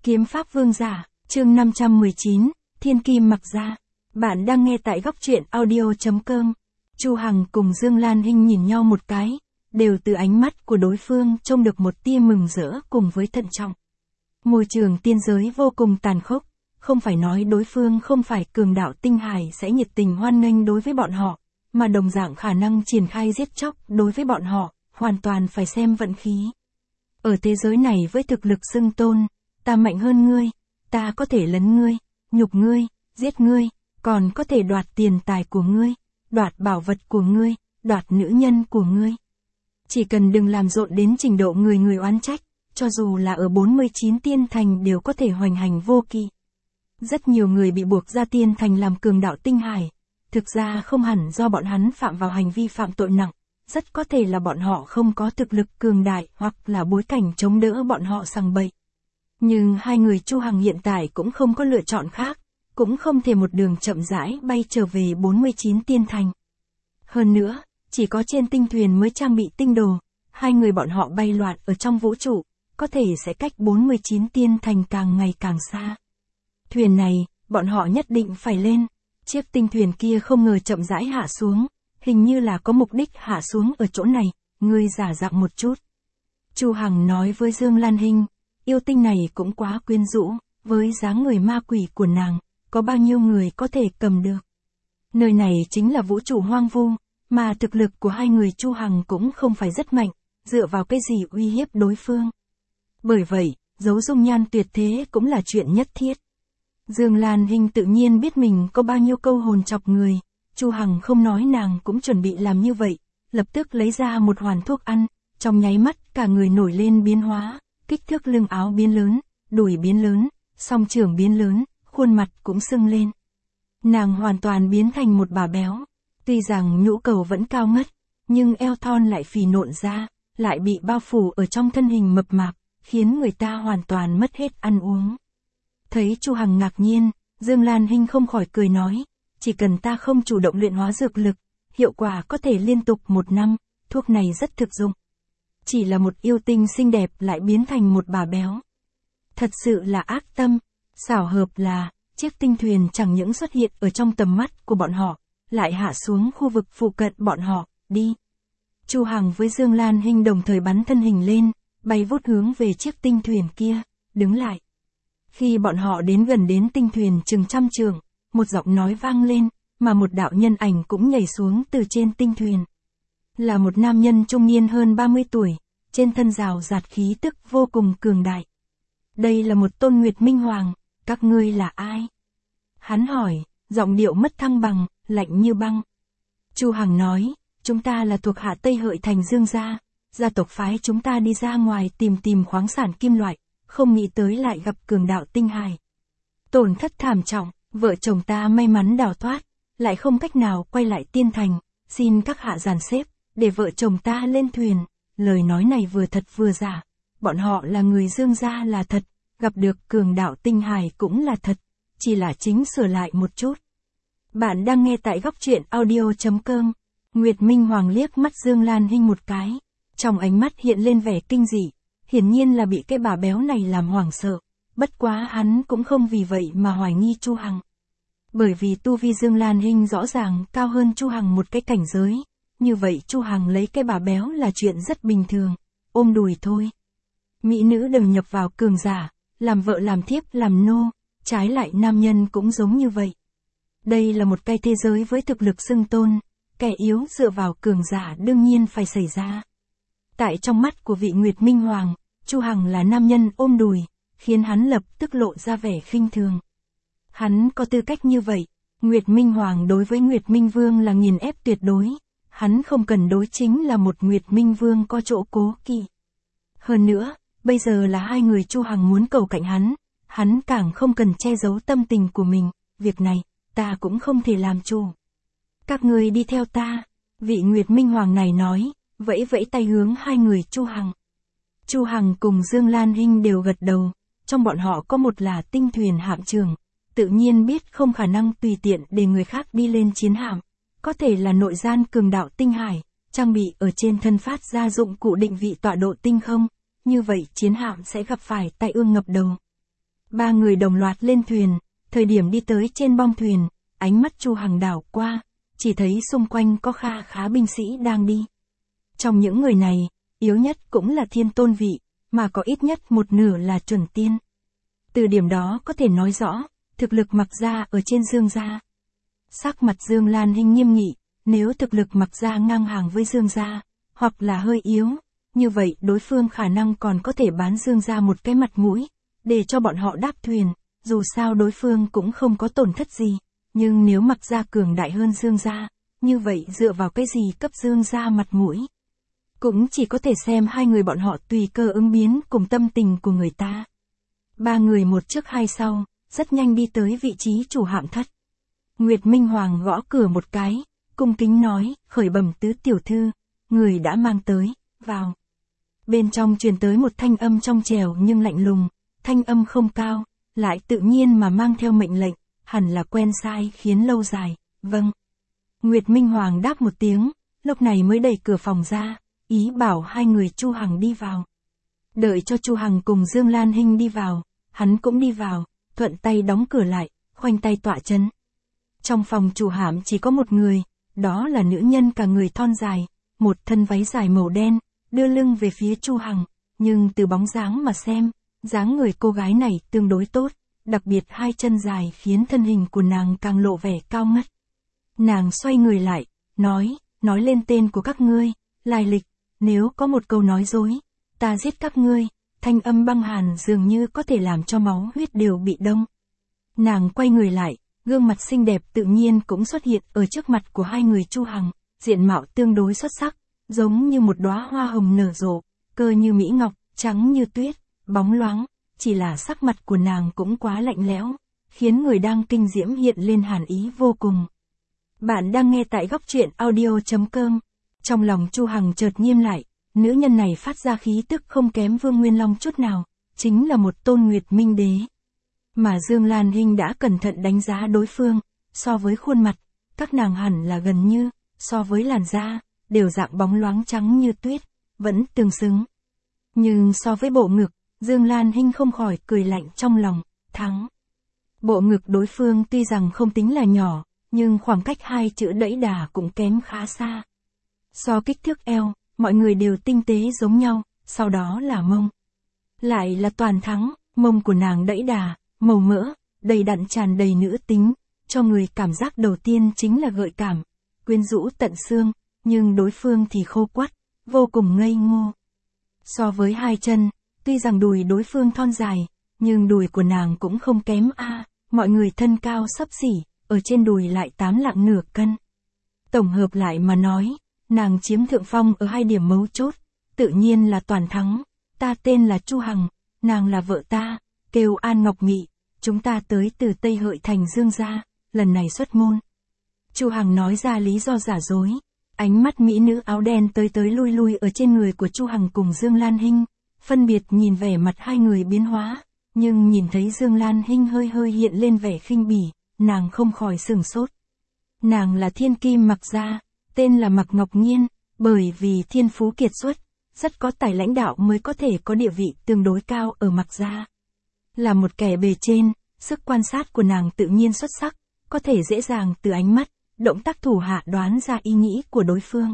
Kiếm pháp vương giả, chương 519, Thiên Kim mặc ra. Bạn đang nghe tại góc truyện audio.com. Chu Hằng cùng Dương Lan Hinh nhìn nhau một cái, đều từ ánh mắt của đối phương trông được một tia mừng rỡ cùng với thận trọng. Môi trường tiên giới vô cùng tàn khốc, không phải nói đối phương không phải cường đạo tinh hải sẽ nhiệt tình hoan nghênh đối với bọn họ, mà đồng dạng khả năng triển khai giết chóc đối với bọn họ, hoàn toàn phải xem vận khí. Ở thế giới này với thực lực xưng tôn, ta mạnh hơn ngươi, ta có thể lấn ngươi, nhục ngươi, giết ngươi, còn có thể đoạt tiền tài của ngươi, đoạt bảo vật của ngươi, đoạt nữ nhân của ngươi. Chỉ cần đừng làm rộn đến trình độ người người oán trách, cho dù là ở 49 tiên thành đều có thể hoành hành vô kỵ. Rất nhiều người bị buộc ra tiên thành làm cường đạo tinh hải, thực ra không hẳn do bọn hắn phạm vào hành vi phạm tội nặng, rất có thể là bọn họ không có thực lực cường đại hoặc là bối cảnh chống đỡ bọn họ sằng bậy. Nhưng hai người Chu Hằng hiện tại cũng không có lựa chọn khác, cũng không thể một đường chậm rãi bay trở về 49 tiên thành. Hơn nữa, chỉ có trên tinh thuyền mới trang bị tinh đồ, hai người bọn họ bay loạn ở trong vũ trụ, có thể sẽ cách 49 tiên thành càng ngày càng xa. Thuyền này, bọn họ nhất định phải lên, chiếc tinh thuyền kia không ngờ chậm rãi hạ xuống, hình như là có mục đích hạ xuống ở chỗ này, ngươi giả dạng một chút. Chu Hằng nói với Dương Lan Hinh, yêu tinh này cũng quá quyến rũ, với dáng người ma quỷ của nàng, có bao nhiêu người có thể cầm được. Nơi này chính là vũ trụ hoang vu, mà thực lực của hai người Chu Hằng cũng không phải rất mạnh, dựa vào cái gì uy hiếp đối phương. Bởi vậy, giấu dung nhan tuyệt thế cũng là chuyện nhất thiết. Dương Lan Hinh tự nhiên biết mình có bao nhiêu câu hồn chọc người, Chu Hằng không nói nàng cũng chuẩn bị làm như vậy, lập tức lấy ra một hoàn thuốc ăn, trong nháy mắt cả người nổi lên biến hóa, kích thước lưng áo biến lớn, đùi biến lớn, song trưởng biến lớn, khuôn mặt cũng sưng lên. Nàng hoàn toàn biến thành một bà béo, tuy rằng nhũ cầu vẫn cao ngất, nhưng eo thon lại phì nộn ra, lại bị bao phủ ở trong thân hình mập mạp, khiến người ta hoàn toàn mất hết ăn uống. Thấy Chu Hằng ngạc nhiên, Dương Lan Hinh không khỏi cười nói, chỉ cần ta không chủ động luyện hóa dược lực, hiệu quả có thể liên tục 1 năm, thuốc này rất thực dụng. Chỉ là một yêu tinh xinh đẹp lại biến thành một bà béo. Thật sự là ác tâm, xảo hợp là, chiếc tinh thuyền chẳng những xuất hiện ở trong tầm mắt của bọn họ, lại hạ xuống khu vực phụ cận bọn họ, đi. Chu Hằng với Dương Lan Hinh đồng thời bắn thân hình lên, bay vút hướng về chiếc tinh thuyền kia, đứng lại. Khi bọn họ đến gần đến tinh thuyền chừng trăm trượng, một giọng nói vang lên, mà một đạo nhân ảnh cũng nhảy xuống từ trên tinh thuyền. Là một nam nhân trung niên hơn 30 tuổi, trên thân rào rạt khí tức vô cùng cường đại. Đây là một tôn Nguyệt Minh Hoàng, các ngươi là ai? Hắn hỏi, giọng điệu mất thăng bằng, lạnh như băng. Chu Hằng nói, chúng ta là thuộc hạ Tây Hợi Thành Dương gia, gia tộc phái chúng ta đi ra ngoài tìm khoáng sản kim loại, không nghĩ tới lại gặp cường đạo tinh hải. Tổn thất thảm trọng, vợ chồng ta may mắn đào thoát, lại không cách nào quay lại tiên thành, xin các hạ dàn xếp, để vợ chồng ta lên thuyền. Lời nói này vừa thật vừa giả, bọn họ là người Dương gia là thật, gặp được cường đạo tinh hải cũng là thật, chỉ là chính sửa lại một chút. Bạn đang nghe tại góc truyện audio.com. Nguyệt Minh Hoàng liếc mắt Dương Lan Hinh một cái, trong ánh mắt hiện lên vẻ kinh dị, hiển nhiên là bị cái bà béo này làm hoảng sợ, bất quá hắn cũng không vì vậy mà hoài nghi Chu Hằng. Bởi vì tu vi Dương Lan Hinh rõ ràng cao hơn Chu Hằng một cái cảnh giới, như vậy Chu Hằng lấy cái bà béo là chuyện rất bình thường, ôm đùi thôi. Mỹ nữ đều nhập vào cường giả, làm vợ làm thiếp làm nô, trái lại nam nhân cũng giống như vậy. Đây là một cái thế giới với thực lực xưng tôn, kẻ yếu dựa vào cường giả đương nhiên phải xảy ra. Tại trong mắt của vị Nguyệt Minh Hoàng, Chu Hằng là nam nhân ôm đùi, khiến hắn lập tức lộ ra vẻ khinh thường. Hắn có tư cách như vậy, Nguyệt Minh Hoàng đối với Nguyệt Minh Vương là nghiền ép tuyệt đối, hắn không cần đối chính là một Nguyệt Minh Vương có chỗ cố kỵ. Hơn nữa, bây giờ là hai người Chu Hằng muốn cầu cạnh hắn càng không cần che giấu tâm tình của mình, việc này, ta cũng không thể làm chủ. Các ngươi đi theo ta, vị Nguyệt Minh Hoàng này nói, vẫy vẫy tay hướng hai người Chu Hằng. Chu Hằng cùng Dương Lan Hinh đều gật đầu, trong bọn họ có một là tinh thuyền hạm trưởng, tự nhiên biết không khả năng tùy tiện để người khác đi lên chiến hạm, có thể là nội gian cường đạo tinh hải, trang bị ở trên thân phát ra dụng cụ định vị tọa độ tinh không, như vậy chiến hạm sẽ gặp phải tai ương ngập đầu. Ba người đồng loạt lên thuyền, thời điểm đi tới trên bong thuyền, ánh mắt Chu Hằng đảo qua, chỉ thấy xung quanh có kha khá binh sĩ đang đi. Trong những người này, yếu nhất cũng là thiên tôn vị, mà có ít nhất một nửa là chuẩn tiên. Từ điểm đó có thể nói rõ, thực lực Mạc gia ở trên Dương gia. Sắc mặt Dương Lan Hinh nghiêm nghị, nếu thực lực Mạc gia ngang hàng với Dương gia, hoặc là hơi yếu, như vậy đối phương khả năng còn có thể bán Dương gia một cái mặt mũi, để cho bọn họ đáp thuyền, dù sao đối phương cũng không có tổn thất gì, nhưng nếu Mạc gia cường đại hơn Dương gia, như vậy dựa vào cái gì cấp Dương gia mặt mũi? Cũng chỉ có thể xem hai người bọn họ tùy cơ ứng biến cùng tâm tình của người ta. Ba người một trước hai sau, rất nhanh đi tới vị trí chủ hạm thất. Nguyệt Minh Hoàng gõ cửa một cái, cung kính nói, khởi bẩm tứ tiểu thư, người đã mang tới, vào. Bên trong truyền tới một thanh âm trong trẻo nhưng lạnh lùng, thanh âm không cao, lại tự nhiên mà mang theo mệnh lệnh, hẳn là quen sai khiến lâu dài, vâng. Nguyệt Minh Hoàng đáp một tiếng, lúc này mới đẩy cửa phòng ra, ý bảo hai người Chu Hằng đi vào. Đợi cho Chu Hằng cùng Dương Lan Hinh đi vào, hắn cũng đi vào, thuận tay đóng cửa lại, khoanh tay tọa chân. Trong phòng chủ hạm chỉ có một người, đó là nữ nhân cả người thon dài, một thân váy dài màu đen, đưa lưng về phía Chu Hằng, nhưng từ bóng dáng mà xem, dáng người cô gái này tương đối tốt, đặc biệt hai chân dài khiến thân hình của nàng càng lộ vẻ cao ngất. Nàng xoay người lại, nói lên tên của các ngươi, lai lịch, nếu có một câu nói dối, ta giết các ngươi, thanh âm băng hàn dường như có thể làm cho máu huyết đều bị đông. Nàng quay người lại, gương mặt xinh đẹp tự nhiên cũng xuất hiện ở trước mặt của hai người Chu Hằng, diện mạo tương đối xuất sắc, giống như một đóa hoa hồng nở rộ, cơ như mỹ ngọc, trắng như tuyết, bóng loáng, chỉ là sắc mặt của nàng cũng quá lạnh lẽo, khiến người đang kinh diễm hiện lên hàn ý vô cùng. Bạn đang nghe tại góc truyện audio.com. Trong lòng Chu Hằng chợt nghiêm lại, nữ nhân này phát ra khí tức không kém Vương Nguyên Long chút nào, chính là một tôn Nguyệt Minh Đế. Mà Dương Lan Hinh đã cẩn thận đánh giá đối phương, so với khuôn mặt, các nàng hẳn là gần như, so với làn da, đều dạng bóng loáng trắng như tuyết, vẫn tương xứng. Nhưng so với bộ ngực, Dương Lan Hinh không khỏi cười lạnh trong lòng, thắng. Bộ ngực đối phương tuy rằng không tính là nhỏ, nhưng khoảng cách hai chữ đẫy đà cũng kém khá xa. So kích thước eo, mọi người đều tinh tế giống nhau, sau đó là mông. Lại là toàn thắng, mông của nàng đẫy đà, màu mỡ, đầy đặn tràn đầy nữ tính, cho người cảm giác đầu tiên chính là gợi cảm, quyến rũ tận xương, nhưng đối phương thì khô quắt, vô cùng ngây ngô. So với hai chân, tuy rằng đùi đối phương thon dài, nhưng đùi của nàng cũng không kém mọi người thân cao xấp xỉ, ở trên đùi lại 8 lạng nửa cân. Tổng hợp lại mà nói, nàng chiếm thượng phong ở hai điểm mấu chốt, tự nhiên là toàn thắng. Ta tên là Chu Hằng, nàng là vợ ta, kêu An Ngọc Mị, chúng ta tới từ Tây Hợi thành Dương gia, lần này xuất môn. Chu Hằng nói ra lý do giả dối, ánh mắt mỹ nữ áo đen tới lui lui ở trên người của Chu Hằng cùng Dương Lan Hinh, phân biệt nhìn vẻ mặt hai người biến hóa, nhưng nhìn thấy Dương Lan Hinh hơi hiện lên vẻ khinh bỉ, nàng không khỏi sửng sốt. Nàng là thiên kim Mạc gia, tên là Mạc Ngọc Nhiên, bởi vì thiên phú kiệt xuất, rất có tài lãnh đạo mới có thể có địa vị tương đối cao ở Mạc gia. Là một kẻ bề trên, sức quan sát của nàng tự nhiên xuất sắc, có thể dễ dàng từ ánh mắt, động tác thủ hạ đoán ra ý nghĩ của đối phương.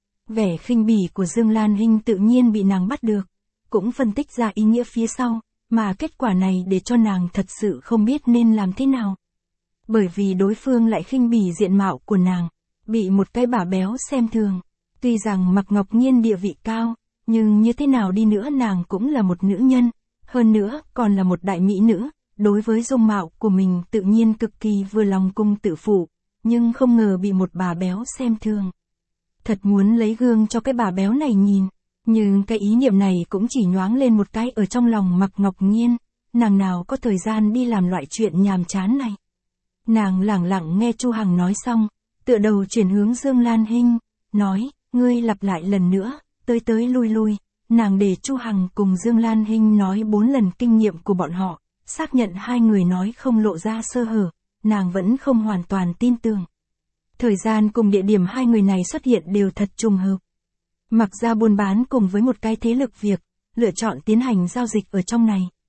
Vẻ khinh bỉ của Dương Lan Hinh tự nhiên bị nàng bắt được, cũng phân tích ra ý nghĩa phía sau, mà kết quả này để cho nàng thật sự không biết nên làm thế nào. Bởi vì đối phương lại khinh bỉ diện mạo của nàng, bị một cái bà béo xem thường. Tuy rằng Mạc Ngọc Nhiên địa vị cao, nhưng như thế nào đi nữa nàng cũng là một nữ nhân, hơn nữa còn là một đại mỹ nữ, đối với dung mạo của mình tự nhiên cực kỳ vừa lòng cung tự phụ, nhưng không ngờ bị một bà béo xem thường. Thật muốn lấy gương cho cái bà béo này nhìn, nhưng cái ý niệm này cũng chỉ nhoáng lên một cái ở trong lòng Mạc Ngọc Nhiên, nàng nào có thời gian đi làm loại chuyện nhàm chán này. Nàng lẳng lặng nghe Chu Hằng nói xong, tựa đầu chuyển hướng Dương Lan Hinh, nói, ngươi lặp lại lần nữa, tới lui, nàng để Chu Hằng cùng Dương Lan Hinh nói 4 lần kinh nghiệm của bọn họ, xác nhận hai người nói không lộ ra sơ hở, nàng vẫn không hoàn toàn tin tưởng. Thời gian cùng địa điểm hai người này xuất hiện đều thật trùng hợp. Mạc gia buôn bán cùng với một cái thế lực việc, lựa chọn tiến hành giao dịch ở trong này.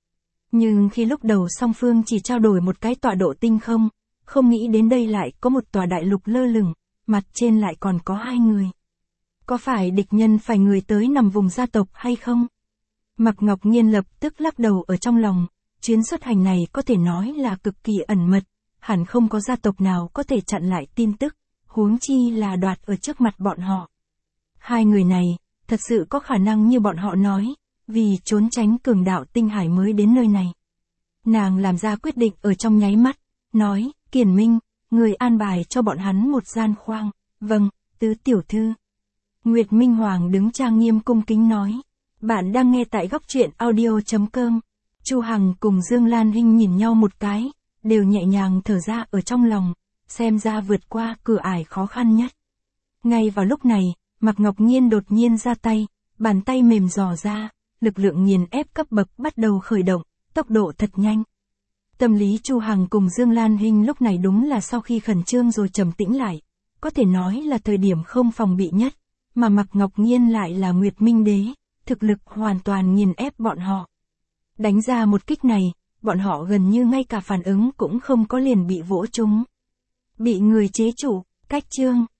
Nhưng khi lúc đầu song phương chỉ trao đổi một cái tọa độ tinh không nghĩ đến đây lại có một tòa đại lục lơ lửng, mặt trên lại còn có hai người. Có phải địch nhân phải người tới nằm vùng gia tộc hay không? Mạc Ngọc Nhiên lập tức lắc đầu ở trong lòng, chuyến xuất hành này có thể nói là cực kỳ ẩn mật, hẳn không có gia tộc nào có thể chặn lại tin tức, huống chi là đoạt ở trước mặt bọn họ. Hai người này, thật sự có khả năng như bọn họ nói, vì trốn tránh cường đạo tinh hải mới đến nơi này. Nàng làm ra quyết định ở trong nháy mắt, nói, Kiền Minh, người an bài cho bọn hắn một gian khoang, vâng, tứ tiểu thư. Nguyệt Minh Hoàng đứng trang nghiêm cung kính nói, bạn đang nghe tại góc truyện audio.com. Chu Hằng cùng Dương Lan Hinh nhìn nhau một cái, đều nhẹ nhàng thở ra ở trong lòng, xem ra vượt qua cửa ải khó khăn nhất. Ngay vào lúc này, Mạc Ngọc Nhiên đột nhiên ra tay, bàn tay mềm dò ra, lực lượng nghiền ép cấp bậc bắt đầu khởi động, tốc độ thật nhanh. Tâm lý Chu Hằng cùng Dương Lan Hinh lúc này đúng là sau khi khẩn trương rồi trầm tĩnh lại, có thể nói là thời điểm không phòng bị nhất, mà Mạc Ngọc Nhiên lại là Nguyệt Minh Đế, thực lực hoàn toàn nghiền ép bọn họ. Đánh ra một kích này, bọn họ gần như ngay cả phản ứng cũng không có liền bị vỗ trúng. Bị người chế trụ, cách chương.